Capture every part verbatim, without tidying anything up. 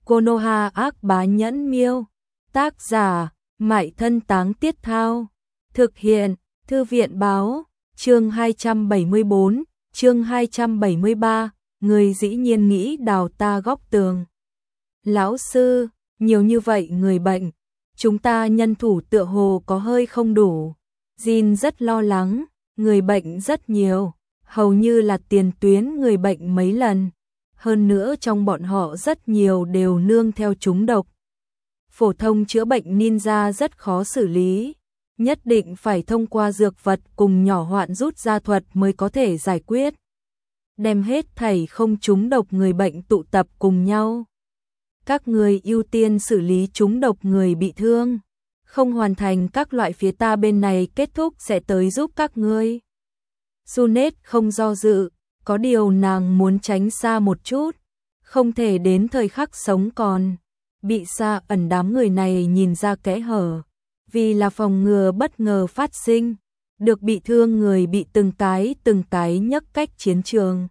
Konoha ác bá nhẫn miêu. Tác giả, Mại Thân Táng Tiết Thao. Thực hiện, Thư viện báo. Chương hai trăm bảy mươi bốn, chương hai trăm bảy mươi ba, người dĩ nhiên nghĩ đào ta góc tường. Lão sư, nhiều như vậy người bệnh, chúng ta nhân thủ tựa hồ có hơi không đủ. Jin rất lo lắng, người bệnh rất nhiều, hầu như là tiền tuyến người bệnh mấy lần. Hơn nữa trong bọn họ rất nhiều đều nương theo trúng độc. Phổ thông chữa bệnh ninja rất khó xử lý, nhất định phải thông qua dược vật cùng nhỏ hoạn rút ra thuật mới có thể giải quyết. Đem hết thảy không trúng độc người bệnh tụ tập cùng nhau. Các người ưu tiên xử lý trúng độc người bị thương, không hoàn thành các loại phía ta bên này kết thúc sẽ tới giúp các ngươi. Junet không do dự, có điều nàng muốn tránh xa một chút, không thể đến thời khắc sống còn. Bị xa ẩn đám người này nhìn ra kẽ hở, vì là phòng ngừa bất ngờ phát sinh, được bị thương người bị từng cái từng cái nhấc cách chiến trường.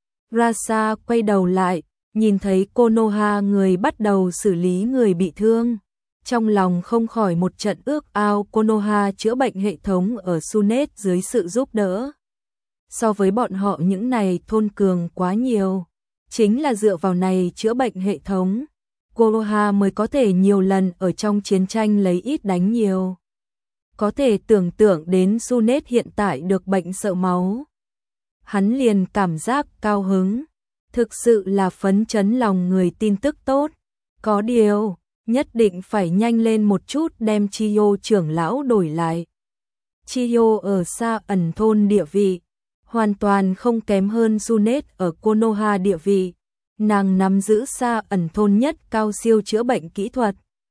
Rasa quay đầu lại, nhìn thấy Konoha người bắt đầu xử lý người bị thương. Trong lòng không khỏi một trận ước ao Konoha chữa bệnh hệ thống ở Junet dưới sự giúp đỡ. So với bọn họ những này thôn cường quá nhiều, chính là dựa vào này chữa bệnh hệ thống, Konoha mới có thể nhiều lần ở trong chiến tranh lấy ít đánh nhiều. Có thể tưởng tượng đến Junet hiện tại được bệnh sợ máu. Hắn liền cảm giác cao hứng, thực sự là phấn chấn lòng người tin tức tốt. Có điều, nhất định phải nhanh lên một chút đem Chiyo trưởng lão đổi lại. Chiyo ở xa ẩn thôn địa vị, hoàn toàn không kém hơn Junet ở Konoha địa vị. Nàng nắm giữ xa ẩn thôn nhất cao siêu chữa bệnh kỹ thuật,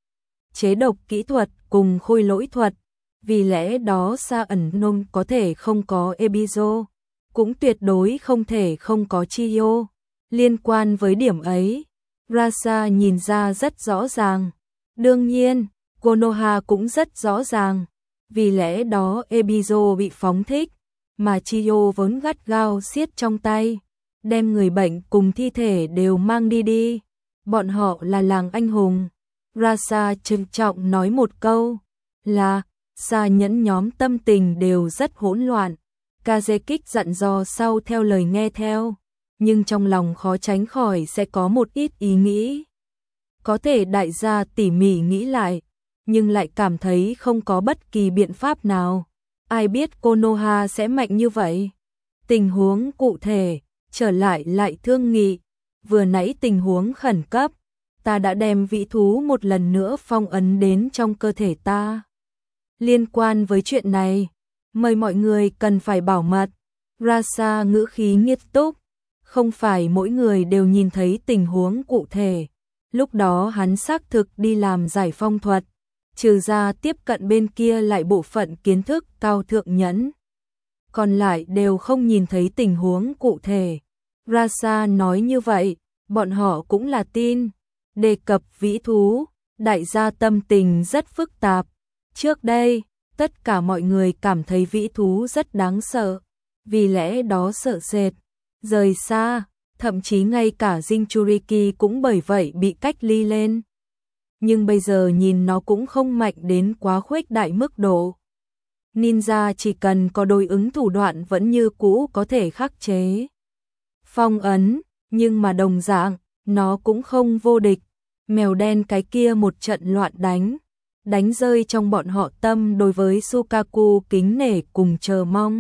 chế độc kỹ thuật cùng khôi lỗi thuật, vì lẽ đó xa ẩn thôn có thể không có Ebizo, cũng tuyệt đối không thể không có Chiyo. Liên quan với điểm ấy, Rasa nhìn ra rất rõ ràng. Đương nhiên, Konoha cũng rất rõ ràng, vì lẽ đó Ebizo bị phóng thích, mà Chiyo vốn gắt gao siết trong tay, đem người bệnh cùng thi thể đều mang đi đi. Bọn họ là làng anh hùng. Rasa trân trọng nói một câu, là, xa nhẫn nhóm tâm tình đều rất hỗn loạn. Kazekik dặn dò sau theo lời nghe theo, nhưng trong lòng khó tránh khỏi sẽ có một ít ý nghĩ. Có thể đại gia tỉ mỉ nghĩ lại, nhưng lại cảm thấy không có bất kỳ biện pháp nào. Ai biết Konoha sẽ mạnh như vậy? Tình huống cụ thể, trở lại lại thương nghị. Vừa nãy tình huống khẩn cấp, ta đã đem vĩ thú một lần nữa phong ấn đến trong cơ thể ta. Liên quan với chuyện này, mời mọi người cần phải bảo mật. Rasa ngữ khí nghiêm túc, không phải mỗi người đều nhìn thấy tình huống cụ thể. Lúc đó hắn xác thực đi làm giải phong thuật, trừ ra tiếp cận bên kia lại bộ phận kiến thức cao thượng nhẫn. Còn lại đều không nhìn thấy tình huống cụ thể. Rasa nói như vậy, bọn họ cũng là tin. Đề cập vĩ thú, đại gia tâm tình rất phức tạp. Trước đây, tất cả mọi người cảm thấy vĩ thú rất đáng sợ, vì lẽ đó sợ sệt, rời xa, thậm chí ngay cả Jinchuriki cũng bởi vậy bị cách ly lên. Nhưng bây giờ nhìn nó cũng không mạnh đến quá khuếch đại mức độ. Ninja chỉ cần có đối ứng thủ đoạn vẫn như cũ có thể khắc chế, phong ấn, nhưng mà đồng dạng, nó cũng không vô địch. Mèo đen cái kia một trận loạn đánh, đánh rơi trong bọn họ tâm đối với Sukaku kính nể cùng chờ mong.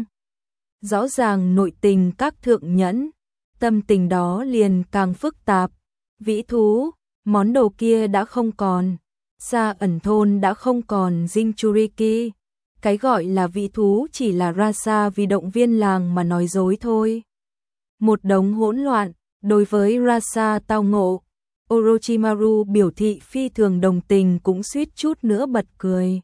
Rõ ràng nội tình các thượng nhẫn, tâm tình đó liền càng phức tạp. Vĩ thú, món đồ kia đã không còn, xa ẩn thôn đã không còn Jinchuriki. Cái gọi là vĩ thú chỉ là Rasa vì động viên làng mà nói dối thôi. Một đống hỗn loạn, đối với Rasa tao ngộ, Orochimaru biểu thị phi thường đồng tình cũng suýt chút nữa bật cười.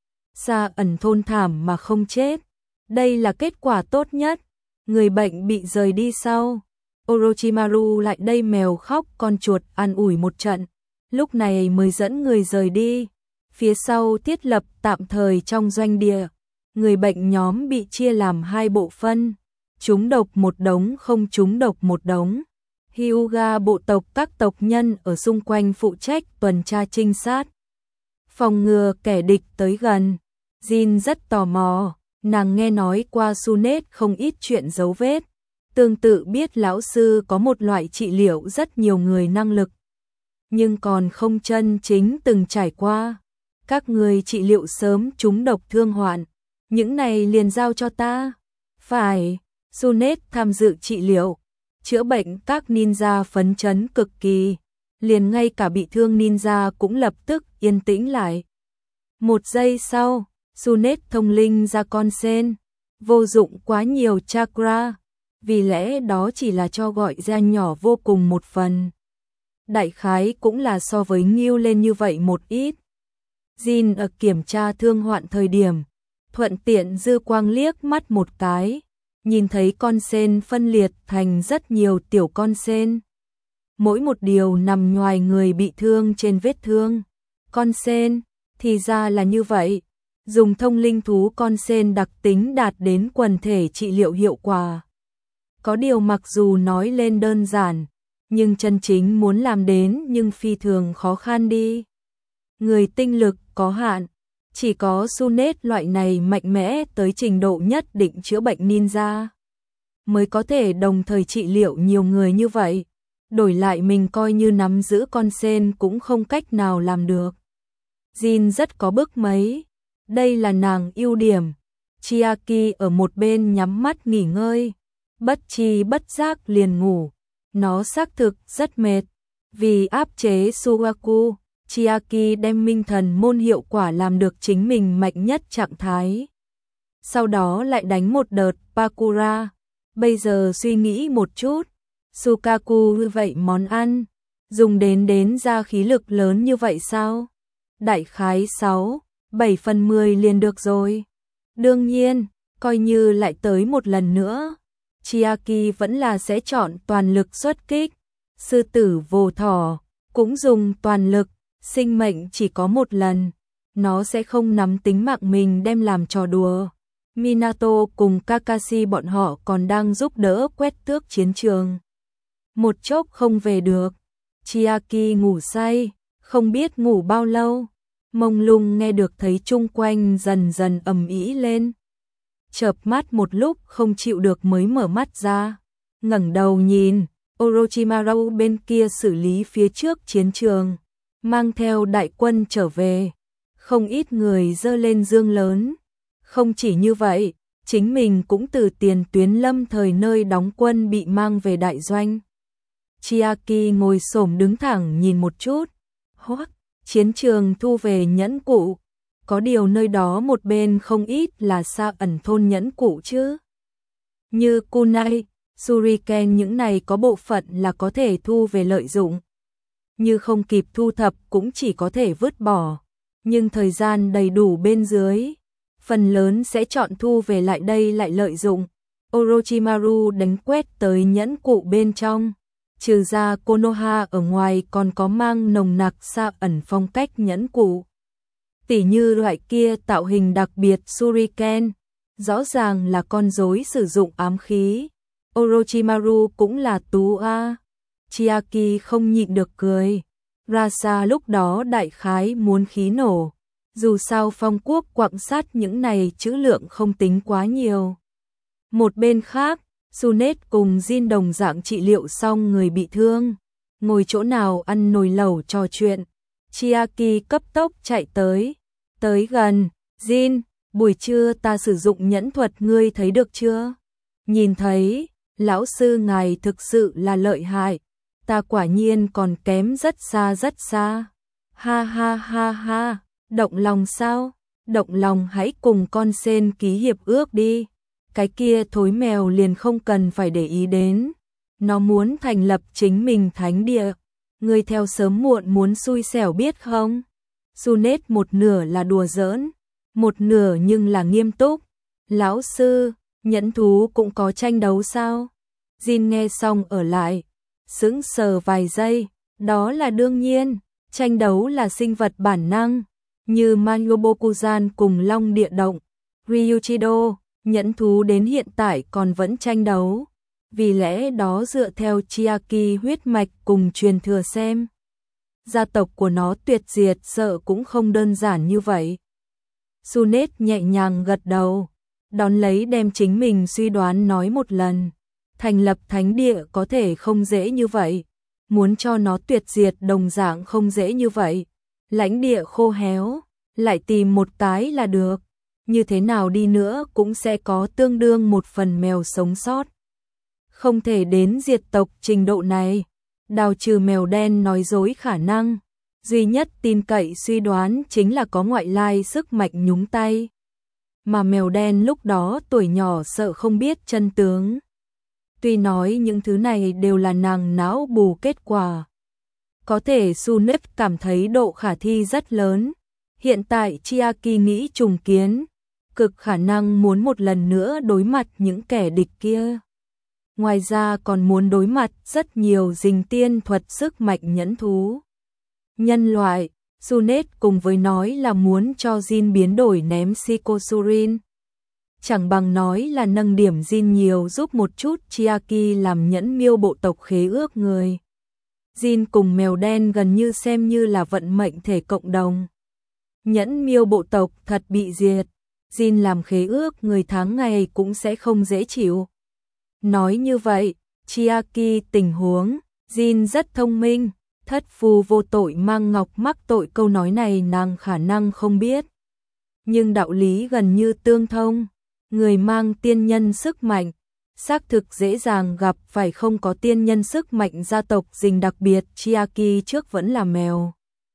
Xa ẩn thôn thảm mà không chết, đây là kết quả tốt nhất. Người bệnh bị rời đi sau, Orochimaru lại đây mèo khóc con chuột an ủi một trận, lúc này mới dẫn người rời đi. Phía sau thiết lập tạm thời trong doanh địa, người bệnh nhóm bị chia làm hai bộ phân, trúng độc một đống không trúng độc một đống. Hyuga bộ tộc các tộc nhân ở xung quanh phụ trách tuần tra trinh sát, phòng ngừa kẻ địch tới gần. Jin rất tò mò, nàng nghe nói qua Sunet không ít chuyện dấu vết, tương tự biết lão sư có một loại trị liệu rất nhiều người năng lực, nhưng còn không chân chính từng trải qua. Các người trị liệu sớm trúng độc thương hoạn, những này liền giao cho ta. Phải, Sunet tham dự trị liệu, chữa bệnh các ninja phấn chấn cực kỳ, liền ngay cả bị thương ninja cũng lập tức yên tĩnh lại. Một giây sau, Sunet thông linh ra con sen, vô dụng quá nhiều chakra, vì lẽ đó chỉ là cho gọi ra nhỏ vô cùng một phần. Đại khái cũng là so với Ngưu lên như vậy một ít. Jin ở kiểm tra thương hoạn thời điểm, thuận tiện dư quang liếc mắt một cái, nhìn thấy con sen phân liệt thành rất nhiều tiểu con sen. Mỗi một điều nằm ngoài người bị thương trên vết thương. Con sen, thì ra là như vậy. Dùng thông linh thú con sen đặc tính đạt đến quần thể trị liệu hiệu quả. Có điều mặc dù nói lên đơn giản, nhưng chân chính muốn làm đến nhưng phi thường khó khăn đi. Người tinh lực có hạn, chỉ có Sunet loại này mạnh mẽ tới trình độ nhất định chữa bệnh ninja, mới có thể đồng thời trị liệu nhiều người như vậy. Đổi lại mình coi như nắm giữ con sen cũng không cách nào làm được. Jin rất có bức mấy, đây là nàng ưu điểm. Chiaki ở một bên nhắm mắt nghỉ ngơi, bất chi bất giác liền ngủ. Nó xác thực rất mệt, vì áp chế Sugaku, Chiaki đem minh thần môn hiệu quả làm được chính mình mạnh nhất trạng thái. Sau đó lại đánh một đợt Pakura. Bây giờ suy nghĩ một chút, Sukaku như vậy món ăn, dùng đến đến ra khí lực lớn như vậy sao? Đại khái sáu, bảy phần mười liền được rồi. Đương nhiên, coi như lại tới một lần nữa, Chiaki vẫn là sẽ chọn toàn lực xuất kích. Sư tử vô thỏ cũng dùng toàn lực, sinh mệnh chỉ có một lần, nó sẽ không nắm tính mạng mình đem làm trò đùa. Minato cùng Kakashi bọn họ còn đang giúp đỡ quét tước chiến trường. Một chốc không về được, Chiaki ngủ say, không biết ngủ bao lâu, mông lung nghe được thấy chung quanh dần dần ầm ĩ lên. Chợp mắt một lúc không chịu được mới mở mắt ra, ngẩng đầu nhìn, Orochimaru bên kia xử lý phía trước chiến trường, mang theo đại quân trở về, không ít người giơ lên dương lớn. Không chỉ như vậy, chính mình cũng từ tiền tuyến lâm thời nơi đóng quân bị mang về đại doanh. Chiaki ngồi xổm đứng thẳng nhìn một chút, hoắc, chiến trường thu về nhẫn cụ, có điều nơi đó một bên không ít là xa ẩn thôn nhẫn cụ chứ. Như kunai, shuriken những này có bộ phận là có thể thu về lợi dụng. Như không kịp thu thập cũng chỉ có thể vứt bỏ, nhưng thời gian đầy đủ bên dưới, phần lớn sẽ chọn thu về lại đây lại lợi dụng. Orochimaru đánh quét tới nhẫn cụ bên trong, trừ ra Konoha ở ngoài còn có mang nồng nặc xa ẩn phong cách nhẫn cụ. Tỉ như loại kia tạo hình đặc biệt shuriken, rõ ràng là con rối sử dụng ám khí. Orochimaru cũng là tú a. Chiaki không nhịn được cười. Rasa lúc đó đại khái muốn khí nổ. Dù sao phong quốc quặng sắt những này trữ lượng không tính quá nhiều. Một bên khác, Sunet cùng Jin đồng dạng trị liệu xong người bị thương, ngồi chỗ nào ăn nồi lẩu trò chuyện. Chiaki cấp tốc chạy tới, tới gần, Jin, buổi trưa ta sử dụng nhẫn thuật ngươi thấy được chưa? Nhìn thấy, lão sư ngài thực sự là lợi hại, ta quả nhiên còn kém rất xa rất xa. Ha ha ha ha, động lòng sao? Động lòng hãy cùng con sen ký hiệp ước đi. Cái kia thối mèo liền không cần phải để ý đến. Nó muốn thành lập chính mình thánh địa. Ngươi theo sớm muộn muốn xui xẻo biết không? Sunet một nửa là đùa giỡn, một nửa nhưng là nghiêm túc. Lão sư, nhẫn thú cũng có tranh đấu sao? Jin nghe xong ở lại, sững sờ vài giây. Đó là đương nhiên, tranh đấu là sinh vật bản năng, như Manyobokuzan cùng Long Địa Động, Ryuchido, nhẫn thú đến hiện tại còn vẫn tranh đấu. vì lẽ đó dựa theo Chiaki huyết mạch cùng truyền thừa xem, gia tộc của nó tuyệt diệt sợ cũng không đơn giản như vậy. Sunet nhẹ nhàng gật đầu, đón lấy đem chính mình suy đoán nói một lần. Thành lập thánh địa có thể không dễ như vậy, muốn cho nó tuyệt diệt đồng dạng không dễ như vậy. Lãnh địa khô héo, lại tìm một cái là được, như thế nào đi nữa cũng sẽ có tương đương một phần mèo sống sót. Không thể đến diệt tộc trình độ này, đào trừ mèo đen nói dối khả năng, duy nhất tin cậy suy đoán chính là có ngoại lai sức mạnh nhúng tay. Mà mèo đen lúc đó tuổi nhỏ sợ không biết chân tướng. Tuy nói những thứ này đều là nàng não bù kết quả. Có thể Sunet cảm thấy độ khả thi rất lớn. Hiện tại Chiaki nghĩ trùng kiến, cực khả năng muốn một lần nữa đối mặt những kẻ địch kia. Ngoài ra còn muốn đối mặt rất nhiều dình tiên thuật sức mạnh nhẫn thú. Nhân loại, Sunet cùng với nói là muốn cho Jin biến đổi ném Psychosurin. Chẳng bằng nói là nâng điểm Jin nhiều giúp một chút Chiaki làm nhẫn miêu bộ tộc khế ước người. Jin cùng mèo đen gần như xem như là vận mệnh thể cộng đồng. Nhẫn miêu bộ tộc thật bị diệt, Jin làm khế ước người tháng ngày cũng sẽ không dễ chịu. Nói như vậy, Chiaki tình huống, Jin rất thông minh, thất phu vô tội mang ngọc mắc tội câu nói này nàng khả năng không biết. Nhưng đạo lý gần như tương thông, người mang tiên nhân sức mạnh, xác thực dễ dàng gặp phải không có tiên nhân sức mạnh gia tộc dình đặc biệt Chiaki trước vẫn là mèo.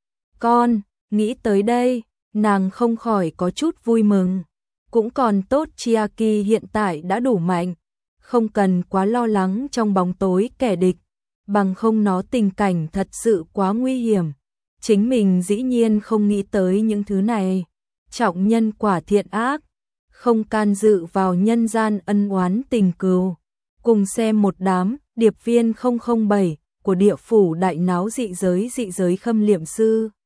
Con, nghĩ tới đây, nàng không khỏi có chút vui mừng, cũng còn tốt Chiaki hiện tại đã đủ mạnh, không cần quá lo lắng trong bóng tối kẻ địch, bằng không nó tình cảnh thật sự quá nguy hiểm. Chính mình dĩ nhiên không nghĩ tới những thứ này, trọng nhân quả thiện ác, không can dự vào nhân gian ân oán tình cừu. Cùng xem một đám điệp viên không không bảy của địa phủ đại náo dị giới dị giới khâm liệm sư.